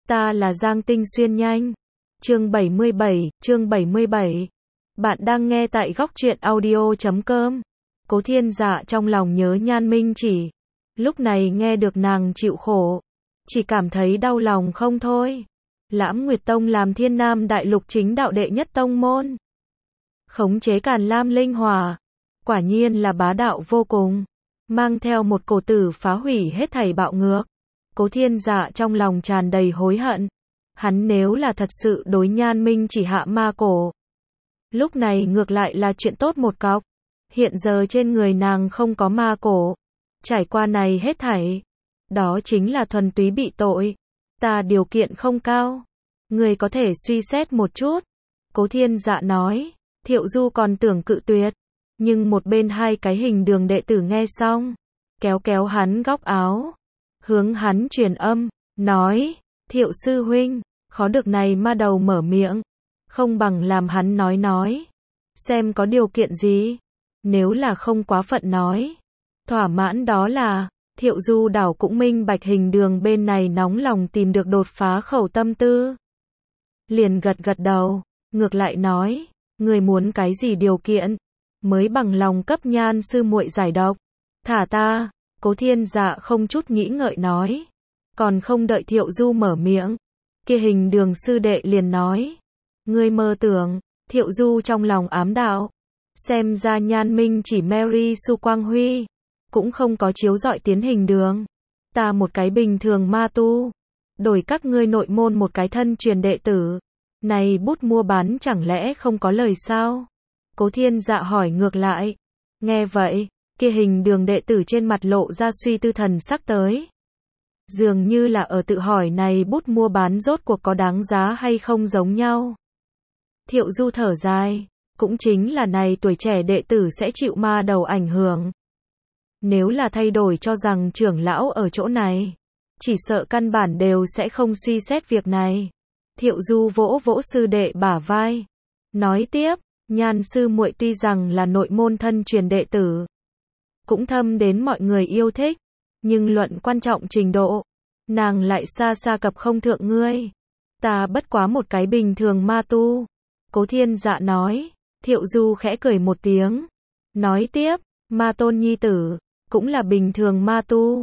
Ta là Giang Tinh Xuyên nhanh. Chương 77. Bạn đang nghe tại góc truyện audio.com. Cố Thiên Dạ trong lòng nhớ Nhan Minh Chỉ. Lúc này nghe được nàng chịu khổ, chỉ cảm thấy đau lòng không thôi. Lãm Nguyệt Tông làm Thiên Nam Đại Lục chính đạo đệ nhất tông môn, khống chế Càn Lam Linh Hỏa, quả nhiên là bá đạo vô cùng, mang theo một cổ tử phá hủy hết thảy bạo ngược. Cố Thiên Dạ trong lòng tràn đầy hối hận. Hắn nếu là thật sự đối Nhan Minh Chỉ hạ ma cổ, lúc này ngược lại là chuyện tốt một cọc. Hiện giờ trên người nàng không có ma cổ, trải qua này hết thảy, đó chính là thuần túy bị tội. Ta điều kiện không cao, người có thể suy xét một chút. Cố Thiên Dạ nói. Thiệu Du còn tưởng cự tuyệt, nhưng một bên hai cái hình đường đệ tử nghe xong, kéo kéo hắn góc áo, hướng hắn truyền âm, nói, Thiệu sư huynh, khó được này ma đầu mở miệng, không bằng làm hắn nói, xem có điều kiện gì, nếu là không quá phận nói, thỏa mãn đó là. Thiệu Du đảo cũng minh bạch hình đường bên này nóng lòng tìm được đột phá khẩu tâm tư, liền gật đầu, ngược lại nói, người muốn cái gì điều kiện mới bằng lòng cấp Nhan sư muội giải độc? Thả ta. Cố Thiên Dạ không chút nghĩ ngợi nói. Còn không đợi Thiệu Du mở miệng, kia hình đường sư đệ liền nói, ngươi mơ tưởng. Thiệu Du trong lòng ám đạo, xem ra Nhan Minh Chỉ Mary Su Quang Huy cũng không có chiếu dọi tiến hình đường. Ta một cái bình thường ma tu, đổi các ngươi nội môn một cái thân truyền đệ tử, này bút mua bán chẳng lẽ không có lời sao? Cố Thiên Dạ hỏi ngược lại. Nghe vậy, kia hình đường đệ tử trên mặt lộ ra suy tư thần sắc tới, dường như là ở tự hỏi này bút mua bán rốt cuộc có đáng giá hay không giống nhau. Thiệu Du thở dài, cũng chính là này tuổi trẻ đệ tử sẽ chịu ma đầu ảnh hưởng. Nếu là thay đổi cho rằng trưởng lão ở chỗ này, chỉ sợ căn bản đều sẽ không suy xét việc này. Thiệu Du vỗ vỗ sư đệ bả vai, nói tiếp, Nhan sư muội tuy rằng là nội môn thân truyền đệ tử, cũng thâm đến mọi người yêu thích, nhưng luận quan trọng trình độ, nàng lại xa xa cập không thượng ngươi. Ta bất quá một cái bình thường ma tu. Cố Thiên Dạ nói. Thiệu Du khẽ cười một tiếng, nói tiếp, ma tôn nhi tử cũng là bình thường ma tu.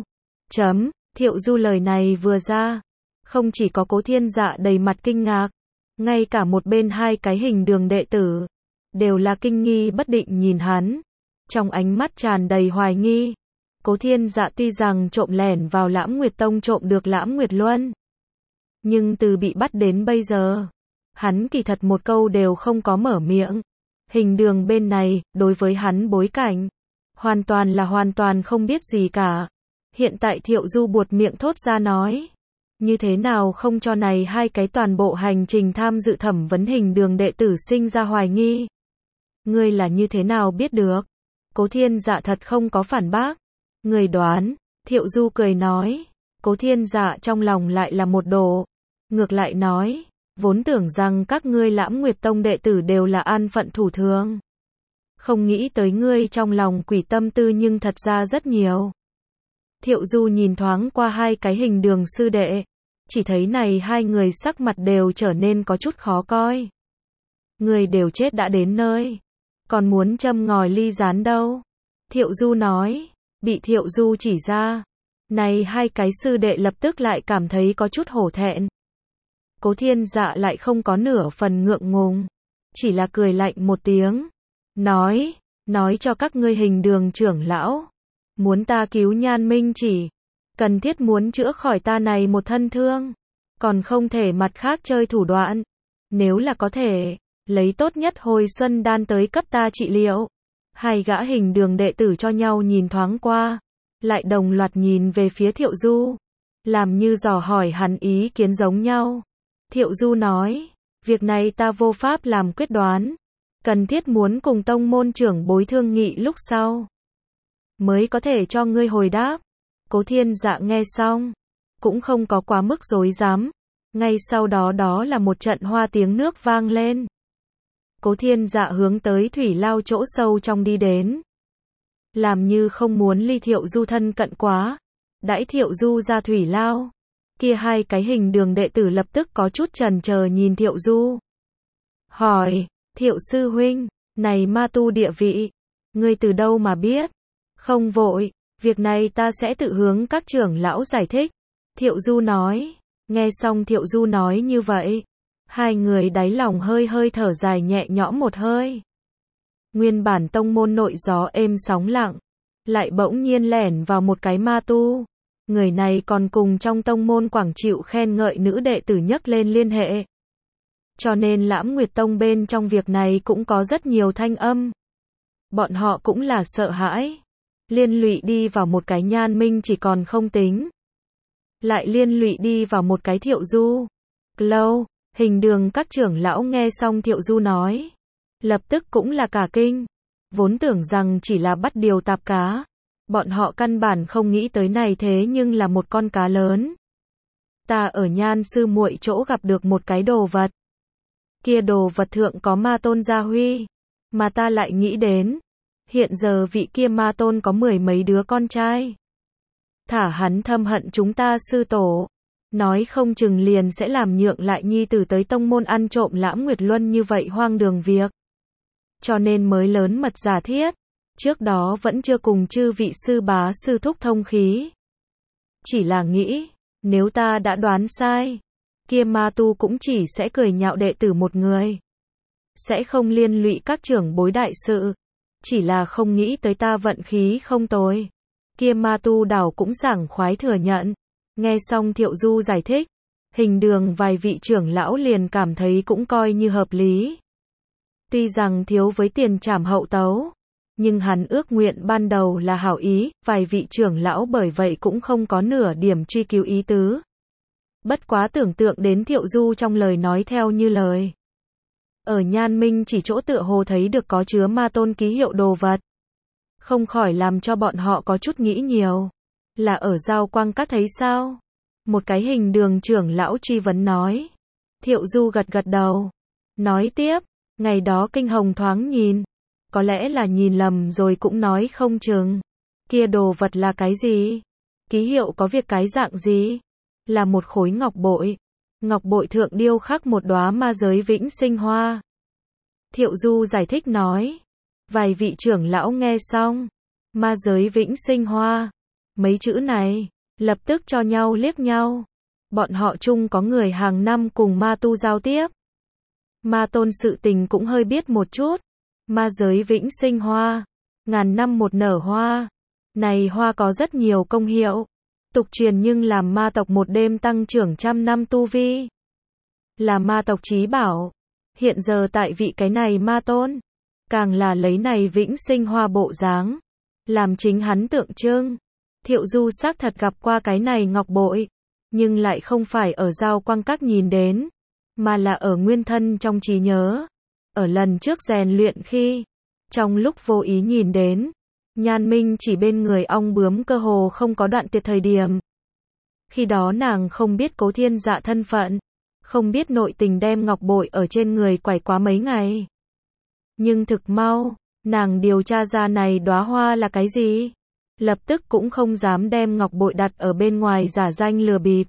Thiệu Du lời này vừa ra, không chỉ có Cố Thiên Dạ đầy mặt kinh ngạc, ngay cả một bên hai cái hình đường đệ tử đều là kinh nghi bất định nhìn hắn, trong ánh mắt tràn đầy hoài nghi. Cố Thiên Dạ tuy rằng trộm lẻn vào Lãm Nguyệt Tông trộm được Lãm Nguyệt Luân, nhưng từ bị bắt đến bây giờ, hắn kỳ thật một câu đều không có mở miệng. Hình đường bên này, đối với hắn bối cảnh, hoàn toàn không biết gì cả. Hiện tại Thiệu Du buột miệng thốt ra nói, như thế nào không cho này hai cái toàn bộ hành trình tham dự thẩm vấn hình đường đệ tử sinh ra hoài nghi. Ngươi là như thế nào biết được? Cố Thiên Dạ thật không có phản bác. Người đoán. Thiệu Du cười nói. Cố Thiên Dạ trong lòng lại là một đổ, ngược lại nói, vốn tưởng rằng các ngươi Lãm Nguyệt Tông đệ tử đều là an phận thủ thường, không nghĩ tới ngươi trong lòng quỷ tâm tư nhưng thật ra rất nhiều. Thiệu Du nhìn thoáng qua hai cái hình đường sư đệ, chỉ thấy này hai người sắc mặt đều trở nên có chút khó coi. Người đều chết đã đến nơi, còn muốn châm ngòi ly gián đâu? Thiệu Du nói. Bị Thiệu Du chỉ ra, này hai cái sư đệ lập tức lại cảm thấy có chút hổ thẹn. Cố Thiên Dạ lại không có nửa phần ngượng ngùng, chỉ là cười lạnh một tiếng, nói cho các ngươi hình đường trưởng lão, muốn ta cứu Nhan Minh Chỉ, cần thiết muốn chữa khỏi ta này một thân thương, còn không thể mặt khác chơi thủ đoạn. Nếu là có thể, lấy tốt nhất hồi xuân đan tới cấp ta trị liệu. Hai gã hình đường đệ tử cho nhau nhìn thoáng qua, lại đồng loạt nhìn về phía Thiệu Du, làm như dò hỏi hắn ý kiến giống nhau. Thiệu Du nói, việc này ta vô pháp làm quyết đoán, cần thiết muốn cùng tông môn trưởng bối thương nghị lúc sau, mới có thể cho ngươi hồi đáp. Cố Thiên Dạ nghe xong, cũng không có quá mức rối rắm, ngay sau đó là một trận hoa tiếng nước vang lên. Cố Thiên Dạ hướng tới thủy lao chỗ sâu trong đi đến, làm như không muốn ly Thiệu Du thân cận quá. Đãi Thiệu Du ra thủy lao, Kia hai cái hình đường đệ tử lập tức có chút chần chờ nhìn Thiệu Du. Hỏi, Thiệu sư huynh, này ma tu địa vị, ngươi từ đâu mà biết? Không vội, việc này ta sẽ tự hướng các trưởng lão giải thích. Thiệu Du nói, nghe xong Thiệu Du nói như vậy, hai người đáy lòng hơi hơi thở dài nhẹ nhõm một hơi. Nguyên bản tông môn nội gió êm sóng lặng, lại bỗng nhiên lẻn vào một cái ma tu. Người này còn cùng trong tông môn quảng chịu khen ngợi nữ đệ tử nhấc lên liên hệ. Cho nên Lãm Nguyệt Tông bên trong việc này cũng có rất nhiều thanh âm. Bọn họ cũng là sợ hãi. Liên lụy đi vào một cái Nhan Minh chỉ còn không tính. Lại liên lụy đi vào một cái Thiệu Du. Lâu, hình đường các trưởng lão nghe xong Thiệu Du nói. Lập tức cũng là cả kinh. Vốn tưởng rằng chỉ là bắt điều tạp cá. Bọn họ căn bản không nghĩ tới này thế nhưng là một con cá lớn. Ta ở Nhan sư muội chỗ gặp được một cái đồ vật. Kia đồ vật thượng có ma tôn gia huy. Mà ta lại nghĩ đến. Hiện giờ vị kia ma tôn có 10 mấy đứa con trai. Thả hắn thâm hận chúng ta sư tổ. Nói không chừng liền sẽ làm nhượng lại nhi tử tới tông môn ăn trộm Lãm Nguyệt Luân như vậy hoang đường việc. Cho nên mới lớn mật giả thiết. Trước đó vẫn chưa cùng chư vị sư bá sư thúc thông khí. Chỉ là nghĩ, nếu ta đã đoán sai, kia ma tu cũng chỉ sẽ cười nhạo đệ tử một người. Sẽ không liên lụy các trưởng bối đại sự. Chỉ là không nghĩ tới ta vận khí không tồi. Kia ma tu đảo cũng sảng khoái thừa nhận. Nghe xong Thiệu Du giải thích, hình đường vài vị trưởng lão liền cảm thấy cũng coi như hợp lý. Tuy rằng thiếu với tiền trảm hậu tấu, nhưng hắn ước nguyện ban đầu là hảo ý, vài vị trưởng lão bởi vậy cũng không có nửa điểm truy cứu ý tứ. Bất quá tưởng tượng đến Thiệu Du trong lời nói theo như lời. Ở Nhan Minh chỉ chỗ tựa hồ thấy được có chứa ma tôn ký hiệu đồ vật. Không khỏi làm cho bọn họ có chút nghĩ nhiều. Là ở Giao Quang Các thấy sao? Một cái hình đường trưởng lão truy vấn nói. Thiệu Du gật gật đầu. Nói tiếp, ngày đó Kinh Hồng thoáng nhìn. Có lẽ là nhìn lầm rồi cũng nói không chừng. Kia đồ vật là cái gì? Ký hiệu có việc cái dạng gì? Là một khối ngọc bội. Ngọc bội thượng điêu khắc một đóa ma giới vĩnh sinh hoa. Thiệu Du giải thích nói. Vài vị trưởng lão nghe xong. Ma giới vĩnh sinh hoa. Mấy chữ này, lập tức cho nhau liếc nhau. Bọn họ chung có người hàng năm cùng ma tu giao tiếp. Ma tôn sự tình cũng hơi biết một chút. Ma giới vĩnh sinh hoa. Ngàn năm một nở hoa. Này hoa có rất nhiều công hiệu. Tục truyền nhưng làm ma tộc một đêm tăng trưởng 100 năm tu vi. Là ma tộc chí bảo. Hiện giờ tại vị cái này ma tôn. Càng là lấy này vĩnh sinh hoa bộ dáng. Làm chính hắn tượng trưng. Thiệu Du xác thật gặp qua cái này ngọc bội. Nhưng lại không phải ở Giao Quang Các nhìn đến. Mà là ở nguyên thân trong trí nhớ. Ở lần trước rèn luyện khi. Trong lúc vô ý nhìn đến. Nhan Minh chỉ bên người ong bướm cơ hồ không có đoạn tuyệt thời điểm. Khi đó nàng không biết Cố Thiên Dạ thân phận. Không biết nội tình đem ngọc bội ở trên người quải quá mấy ngày. Nhưng thực mau, nàng điều tra ra này đóa hoa là cái gì. Lập tức cũng không dám đem ngọc bội đặt ở bên ngoài giả danh lừa bịp.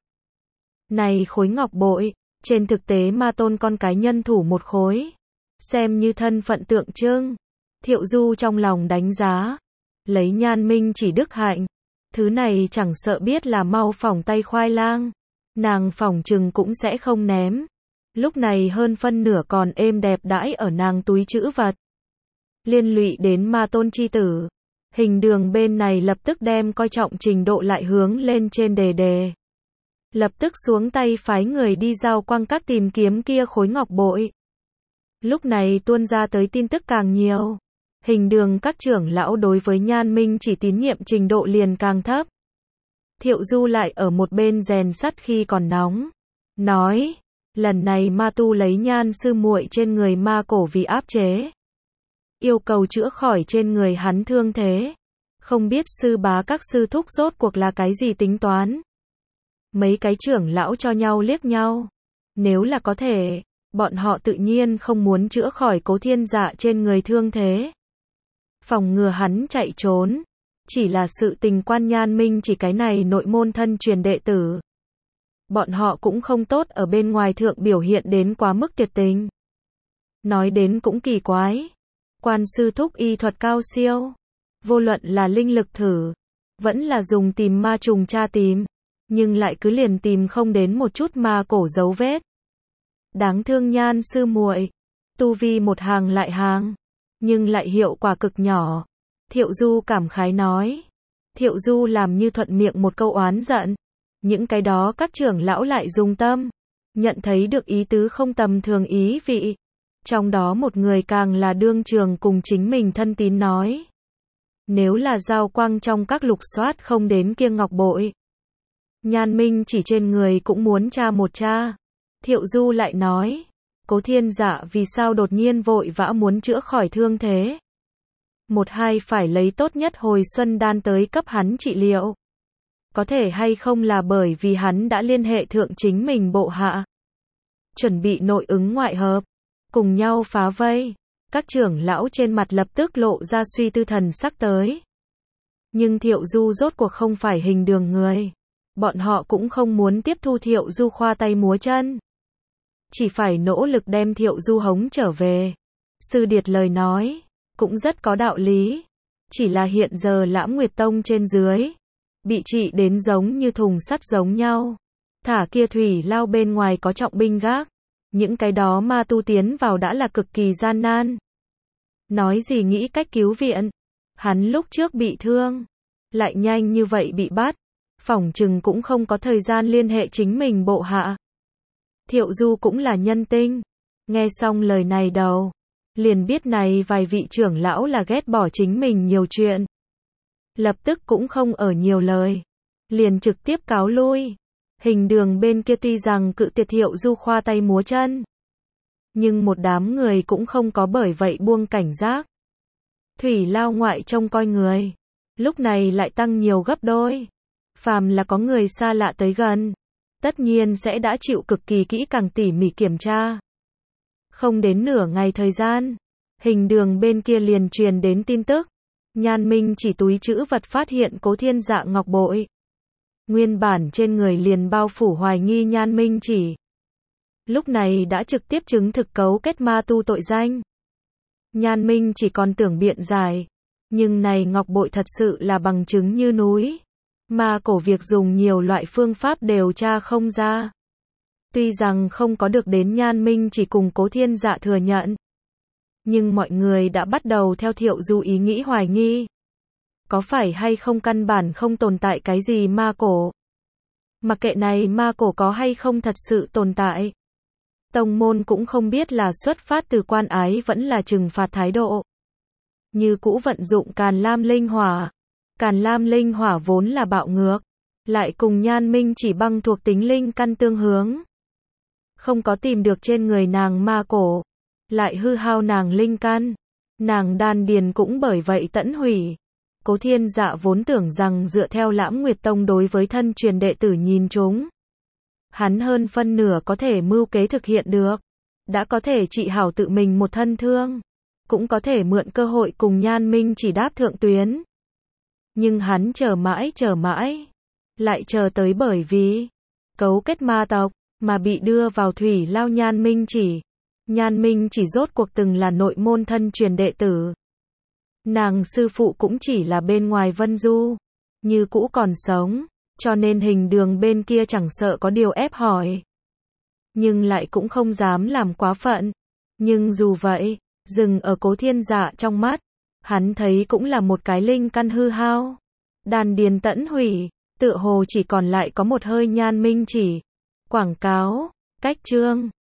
Này khối ngọc bội, trên thực tế ma tôn con cái nhân thủ một khối. Xem như thân phận tượng trưng. Thiệu Du trong lòng đánh giá. Lấy Nhan Minh chỉ đức hạnh. Thứ này chẳng sợ biết là mau phỏng tay khoai lang. Nàng phỏng chừng cũng sẽ không ném. Lúc này hơn phân nửa còn êm đẹp đãi ở nàng túi trữ vật. Liên lụy đến ma tôn chi tử. Hình đường bên này lập tức đem coi trọng trình độ lại hướng lên trên đề đề. Lập tức xuống tay phái người đi Giao Quang Các tìm kiếm kia khối ngọc bội. Lúc này tuôn ra tới tin tức càng nhiều. Hình đường các trưởng lão đối với Nhan Minh chỉ tín nhiệm trình độ liền càng thấp. Thiệu Du lại ở một bên rèn sắt khi còn nóng. Nói, lần này ma tu lấy Nhan sư muội trên người ma cổ vì áp chế. Yêu cầu chữa khỏi trên người hắn thương thế. Không biết sư bá các sư thúc rốt cuộc là cái gì tính toán. Mấy cái trưởng lão cho nhau liếc nhau. Nếu là có thể, bọn họ tự nhiên không muốn chữa khỏi Cố Thiên Dạ trên người thương thế. Phòng ngừa hắn chạy trốn. Chỉ là sự tình quan Nhan Minh chỉ cái này nội môn thân truyền đệ tử. bọn họ cũng không tốt ở bên ngoài thượng biểu hiện đến quá mức tuyệt tình. Nói đến cũng kỳ quái. Quan sư thúc y thuật cao siêu. Vô luận là linh lực thử, vẫn là dùng tìm ma trùng tra tìm, nhưng lại cứ liền tìm không đến một chút ma cổ dấu vết. Đáng thương Nhan sư muội, tu vi một hàng lại hàng, nhưng lại hiệu quả cực nhỏ. Thiệu Du cảm khái nói. Thiệu Du làm như thuận miệng một câu oán giận. Những cái đó các trưởng lão lại dùng tâm, nhận thấy được ý tứ không tầm thường ý vị. Trong đó một người càng là đương trường cùng chính mình thân tín nói. Nếu là Giao Quang trong các lục soát không đến kia ngọc bội, Nhan Minh chỉ trên người cũng muốn tra một tra. Thiệu Du lại nói. Cố Thiên Dạ vì sao đột nhiên vội vã muốn chữa khỏi thương thế? Một hai phải lấy tốt nhất hồi xuân đan tới cấp hắn trị liệu. Có thể hay không là bởi vì hắn đã liên hệ thượng chính mình bộ hạ, chuẩn bị nội ứng ngoại hợp, cùng nhau phá vây. Các trưởng lão trên mặt lập tức lộ ra suy tư thần sắc tới. Nhưng Thiệu Du rốt cuộc không phải Hình Đường người. Bọn họ cũng không muốn tiếp thu Thiệu Du khoa tay múa chân. Chỉ phải nỗ lực đem Thiệu Du hống trở về. Sư Điệt lời nói, cũng rất có đạo lý. Chỉ là hiện giờ Lãm Nguyệt Tông trên dưới, bị trị đến giống như thùng sắt giống nhau. Thả kia thủy lao bên ngoài có trọng binh gác. Những cái đó ma tu tiến vào đã là cực kỳ gian nan. Nói gì nghĩ cách cứu viện. Hắn lúc trước bị thương, lại nhanh như vậy bị bắt. Phỏng chừng cũng không có thời gian liên hệ chính mình bộ hạ. Thiệu Du cũng là nhân tinh. Nghe xong lời này đầu, liền biết này vài vị trưởng lão là ghét bỏ chính mình nhiều chuyện. Lập tức cũng không ở nhiều lời, liền trực tiếp cáo lui. Hình Đường bên kia tuy rằng cự tuyệt Thiệu Du khoa tay múa chân, nhưng một đám người cũng không có bởi vậy buông cảnh giác. Thủy lao ngoại trông coi người, lúc này lại tăng nhiều gấp đôi. Phàm là có người xa lạ tới gần, tất nhiên sẽ đã chịu cực kỳ kỹ càng tỉ mỉ kiểm tra. Không đến nửa ngày thời gian, Hình Đường bên kia liền truyền đến tin tức. Nhan Minh chỉ túi trữ vật phát hiện Cố Thiên Dạ ngọc bội. Nguyên bản trên người liền bao phủ hoài nghi Nhan Minh chỉ. Lúc này đã trực tiếp chứng thực cấu kết ma tu tội danh. Nhan Minh chỉ còn tưởng biện giải. Nhưng này ngọc bội thật sự là bằng chứng như núi. Ma cổ việc dùng nhiều loại phương pháp đều tra không ra. Tuy rằng không có được đến Nhan Minh chỉ cùng Cố Thiên Dạ thừa nhận, nhưng mọi người đã bắt đầu theo Thiệu Du ý nghĩ hoài nghi. Có phải hay không căn bản không tồn tại cái gì ma cổ? Mặc kệ này ma cổ có hay không thật sự tồn tại. Tông môn cũng không biết là xuất phát từ quan ái vẫn là trừng phạt thái độ. Như cũ vận dụng Càn Lam Linh Hỏa. Càn Lam Linh Hỏa vốn là bạo ngược, lại cùng Nhan Minh chỉ băng thuộc tính linh căn tương hướng. Không có tìm được trên người nàng ma cổ, lại hư hao nàng linh căn, nàng đan điền cũng bởi vậy tẫn hủy. Cố Thiên Dạ vốn tưởng rằng dựa theo Lãm Nguyệt Tông đối với thân truyền đệ tử nhìn chúng, hắn hơn phân nửa có thể mưu kế thực hiện được, đã có thể trị hảo tự mình một thân thương, cũng có thể mượn cơ hội cùng Nhan Minh chỉ đáp thượng tuyến. Nhưng hắn chờ mãi, lại chờ tới bởi vì cấu kết ma tộc mà bị đưa vào thủy lao Nhan Minh chỉ. Nhan Minh chỉ rốt cuộc từng là nội môn thân truyền đệ tử. Nàng sư phụ cũng chỉ là bên ngoài Vân Du, như cũ còn sống, cho nên Hình Đường bên kia chẳng sợ có điều ép hỏi. Nhưng lại cũng không dám làm quá phận. Nhưng dù vậy, dừng ở Cố Thiên Dạ trong mắt, hắn thấy cũng là một cái linh căn hư hao. Đan điền tẫn hủy, tựa hồ chỉ còn lại có một hơi Nhan Minh chỉ. Quảng cáo, cách chương.